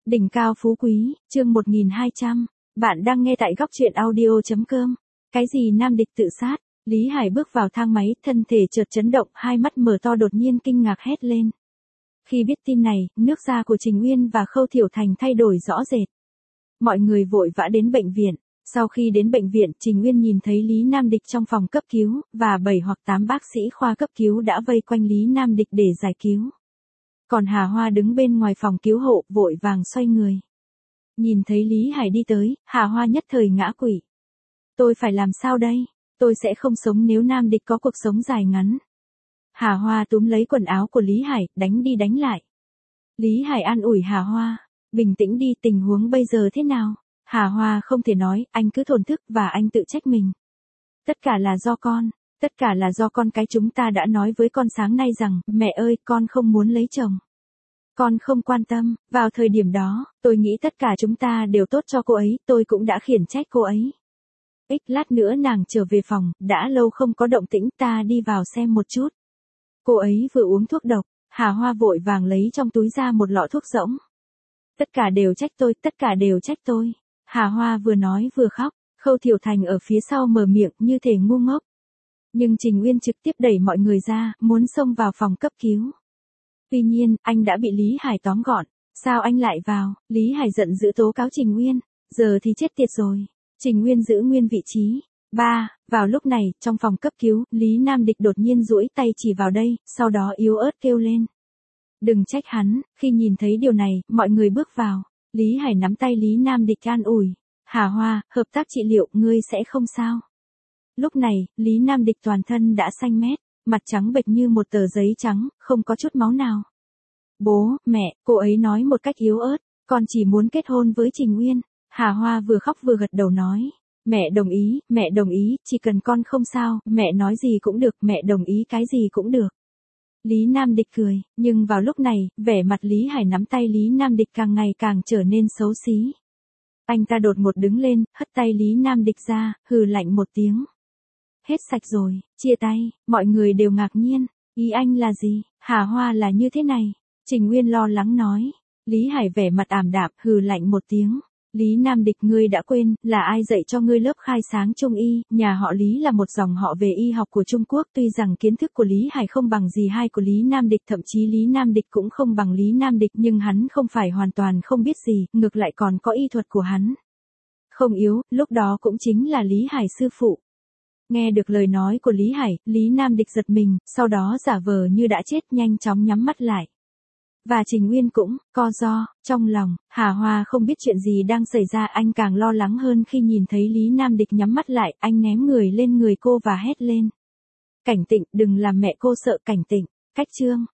Đỉnh cao phú quý, chương 1200. Bạn đang nghe tại góc truyện audio.com. Cái gì nam địch tự sát? Lý Hải bước vào thang máy, thân thể chợt chấn động, hai mắt mở to đột nhiên kinh ngạc hét lên. Khi biết tin này, nước da của Trình Uyên và Khâu Thiểu Thành thay đổi rõ rệt. Mọi người vội vã đến bệnh viện. Sau khi đến bệnh viện, Trình Uyên nhìn thấy Lý Nam Địch trong phòng cấp cứu, và 7 hoặc 8 bác sĩ khoa cấp cứu đã vây quanh Lý Nam Địch để giải cứu. Còn Hà Hoa đứng bên ngoài phòng cứu hộ, vội vàng xoay người. Nhìn thấy Lý Hải đi tới, Hà Hoa nhất thời ngã quỵ. Tôi phải làm sao đây? Tôi sẽ không sống nếu Nam Địch có cuộc sống dài ngắn. Hà Hoa túm lấy quần áo của Lý Hải, đánh đi đánh lại. Lý Hải an ủi Hà Hoa. Bình tĩnh đi, tình huống bây giờ thế nào? Hà Hoa không thể nói, anh cứ thổn thức và anh tự trách mình. Tất cả là do con. Tất cả là do con. Cái chúng ta đã nói với con sáng nay rằng, mẹ ơi, con không muốn lấy chồng. Con không quan tâm, vào thời điểm đó, tôi nghĩ tất cả chúng ta đều tốt cho cô ấy, tôi cũng đã khiển trách cô ấy. Lát nữa nàng trở về phòng, đã lâu không có động tĩnh, ta đi vào xem một chút. Cô ấy vừa uống thuốc độc, Hà Hoa vội vàng lấy trong túi ra một lọ thuốc rỗng. Tất cả đều trách tôi, tất cả đều trách tôi. Hà Hoa vừa nói vừa khóc, Khâu Thiểu Thành ở phía sau mở miệng như thể ngu ngốc. Nhưng Trình Uyên trực tiếp đẩy mọi người ra, muốn xông vào phòng cấp cứu. Tuy nhiên, anh đã bị Lý Hải tóm gọn. Sao anh lại vào? Lý Hải giận dữ tố cáo Trình Uyên. Giờ thì chết tiệt rồi. Trình Uyên giữ nguyên vị trí. Vào lúc này, trong phòng cấp cứu, Lý Nam Địch đột nhiên duỗi tay chỉ vào đây, sau đó yếu ớt kêu lên. Đừng trách hắn. Khi nhìn thấy điều này, mọi người bước vào. Lý Hải nắm tay Lý Nam Địch an ủi. Hà Hoa, hợp tác trị liệu, ngươi sẽ không sao. Lúc này, Lý Nam Địch toàn thân đã xanh mét, mặt trắng bệch như một tờ giấy trắng, không có chút máu nào. Bố, mẹ, cô ấy nói một cách yếu ớt, con chỉ muốn kết hôn với Trình Uyên. Hà Hoa vừa khóc vừa gật đầu nói. Mẹ đồng ý, chỉ cần con không sao, mẹ nói gì cũng được, mẹ đồng ý cái gì cũng được. Lý Nam Địch cười, nhưng vào lúc này, vẻ mặt Lý Hải nắm tay Lý Nam Địch càng ngày càng trở nên xấu xí. Anh ta đột ngột đứng lên, hất tay Lý Nam Địch ra, hừ lạnh một tiếng. Hết sạch rồi, chia tay, mọi người đều ngạc nhiên. Ý anh là gì? Hà Hoa là như thế này. Trình Uyên lo lắng nói. Lý Hải vẻ mặt ảm đạm, hừ lạnh một tiếng. Lý Nam Địch, ngươi đã quên, là ai dạy cho ngươi lớp khai sáng Trung Y? Nhà họ Lý là một dòng họ về y học của Trung Quốc. Tuy rằng kiến thức của Lý Hải không bằng gì hai của Lý Nam Địch, thậm chí Lý Nam Địch cũng không bằng Lý Nam Địch, nhưng hắn không phải hoàn toàn không biết gì, ngược lại còn có y thuật của hắn. Không yếu, lúc đó cũng chính là Lý Hải sư phụ. Nghe được lời nói của Lý Hải, Lý Nam Địch giật mình, sau đó giả vờ như đã chết, nhanh chóng nhắm mắt lại. Và Trình Uyên cũng co ro trong lòng. Hà Hoa không biết chuyện gì đang xảy ra, anh càng lo lắng hơn khi nhìn thấy Lý Nam Địch nhắm mắt lại, anh ném người lên người cô và hét lên. Cảnh Tịnh, đừng làm mẹ cô sợ. Cảnh Tịnh, cách chương.